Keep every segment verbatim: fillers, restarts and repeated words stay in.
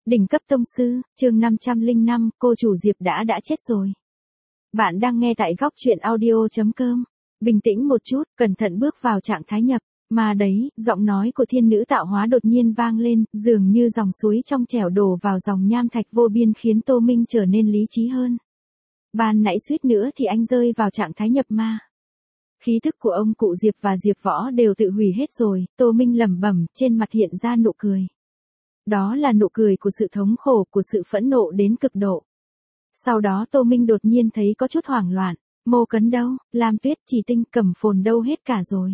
Đỉnh cấp tông sư, chương năm trăm lẻ năm, cô chủ Diệp đã đã chết rồi. Bạn đang nghe tại góc truyện audio chấm com. Bình tĩnh một chút, cẩn thận bước vào trạng thái nhập. Mà đấy, giọng nói của thiên nữ tạo hóa đột nhiên vang lên, dường như dòng suối trong trẻo đổ vào dòng nham thạch vô biên khiến Tô Minh trở nên lý trí hơn. Ban nãy suýt nữa thì anh rơi vào trạng thái nhập ma. Khí thức của ông cụ Diệp và Diệp Võ đều tự hủy hết rồi, Tô Minh lẩm bẩm, trên mặt hiện ra nụ cười. Đó là nụ cười của sự thống khổ, của sự phẫn nộ đến cực độ. Sau đó Tô Minh đột nhiên thấy có chút hoảng loạn, Mộ Cấn đâu, Lam Tuyết, Chỉ Tinh, Cẩm Phồn đâu hết cả rồi.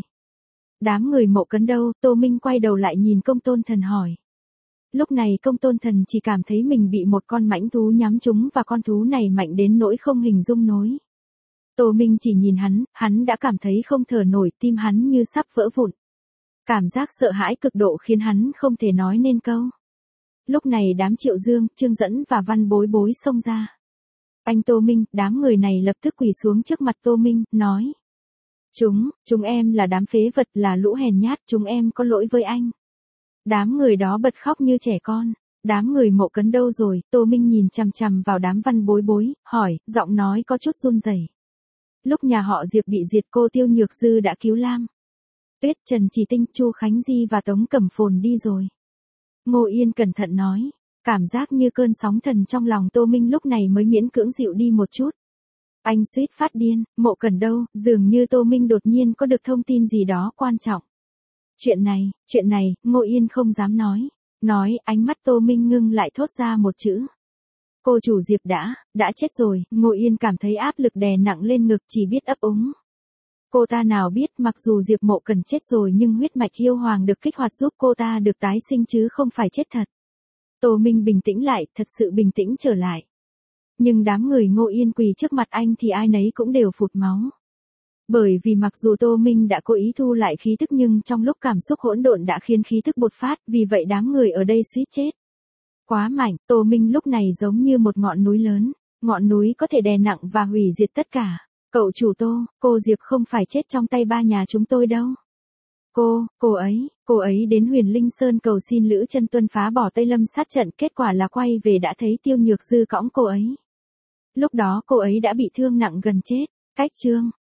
Đám người Mộ Cấn đâu, Tô Minh quay đầu lại nhìn Công Tôn Thần hỏi. Lúc này Công Tôn Thần chỉ cảm thấy mình bị một con mãnh thú nhắm trúng và con thú này mạnh đến nỗi không hình dung nổi. Tô Minh chỉ nhìn hắn, hắn đã cảm thấy không thở nổi, tim hắn như sắp vỡ vụn. Cảm giác sợ hãi cực độ khiến hắn không thể nói nên câu. Lúc này đám Triệu Dương, Trương Dẫn và Văn Bối Bối xông ra. Anh Tô Minh, đám người này lập tức quỳ xuống trước mặt Tô Minh, nói. Chúng, chúng em là đám phế vật, là lũ hèn nhát, chúng em có lỗi với anh. Đám người đó bật khóc như trẻ con. Đám người Mộ Cấn đâu rồi? Tô Minh nhìn chằm chằm vào đám Văn Bối Bối, hỏi, giọng nói có chút run rẩy. Lúc nhà họ Diệp bị diệt, cô Tiêu Nhược Dư đã cứu Lam Tuyết, Trần Chỉ Tinh, Chu Khánh Di và Tống Cẩm Phồn đi rồi. Ngô Yên cẩn thận nói, cảm giác như cơn sóng thần trong lòng Tô Minh lúc này mới miễn cưỡng dịu đi một chút. Anh suýt phát điên, Mộ Cẩn đâu, dường như Tô Minh đột nhiên có được thông tin gì đó quan trọng. Chuyện này, chuyện này, Ngô Yên không dám nói. Nói, ánh mắt Tô Minh ngưng lại thốt ra một chữ. Cô chủ Diệp đã, đã chết rồi, Ngô Yên cảm thấy áp lực đè nặng lên ngực, chỉ biết ấp úng. Cô ta nào biết mặc dù Diệp Mộ Cẩn chết rồi nhưng huyết mạch yêu hoàng được kích hoạt giúp cô ta được tái sinh chứ không phải chết thật. Tô Minh bình tĩnh lại, thật sự bình tĩnh trở lại. Nhưng đám người Ngô Yên quỳ trước mặt anh thì ai nấy cũng đều phụt máu. Bởi vì mặc dù Tô Minh đã cố ý thu lại khí tức nhưng trong lúc cảm xúc hỗn độn đã khiến khí tức bột phát, vì vậy đám người ở đây suýt chết. Quá mạnh, Tô Minh lúc này giống như một ngọn núi lớn, ngọn núi có thể đè nặng và hủy diệt tất cả. Cậu chủ Tô, cô Diệp không phải chết trong tay ba nhà chúng tôi đâu. Cô, cô ấy, cô ấy đến Huyền Linh Sơn cầu xin Lữ Chân Tuân phá bỏ Tây Lâm sát trận, kết quả là quay về đã thấy Tiêu Nhược Dư cõng cô ấy. Lúc đó cô ấy đã bị thương nặng gần chết. Cách chương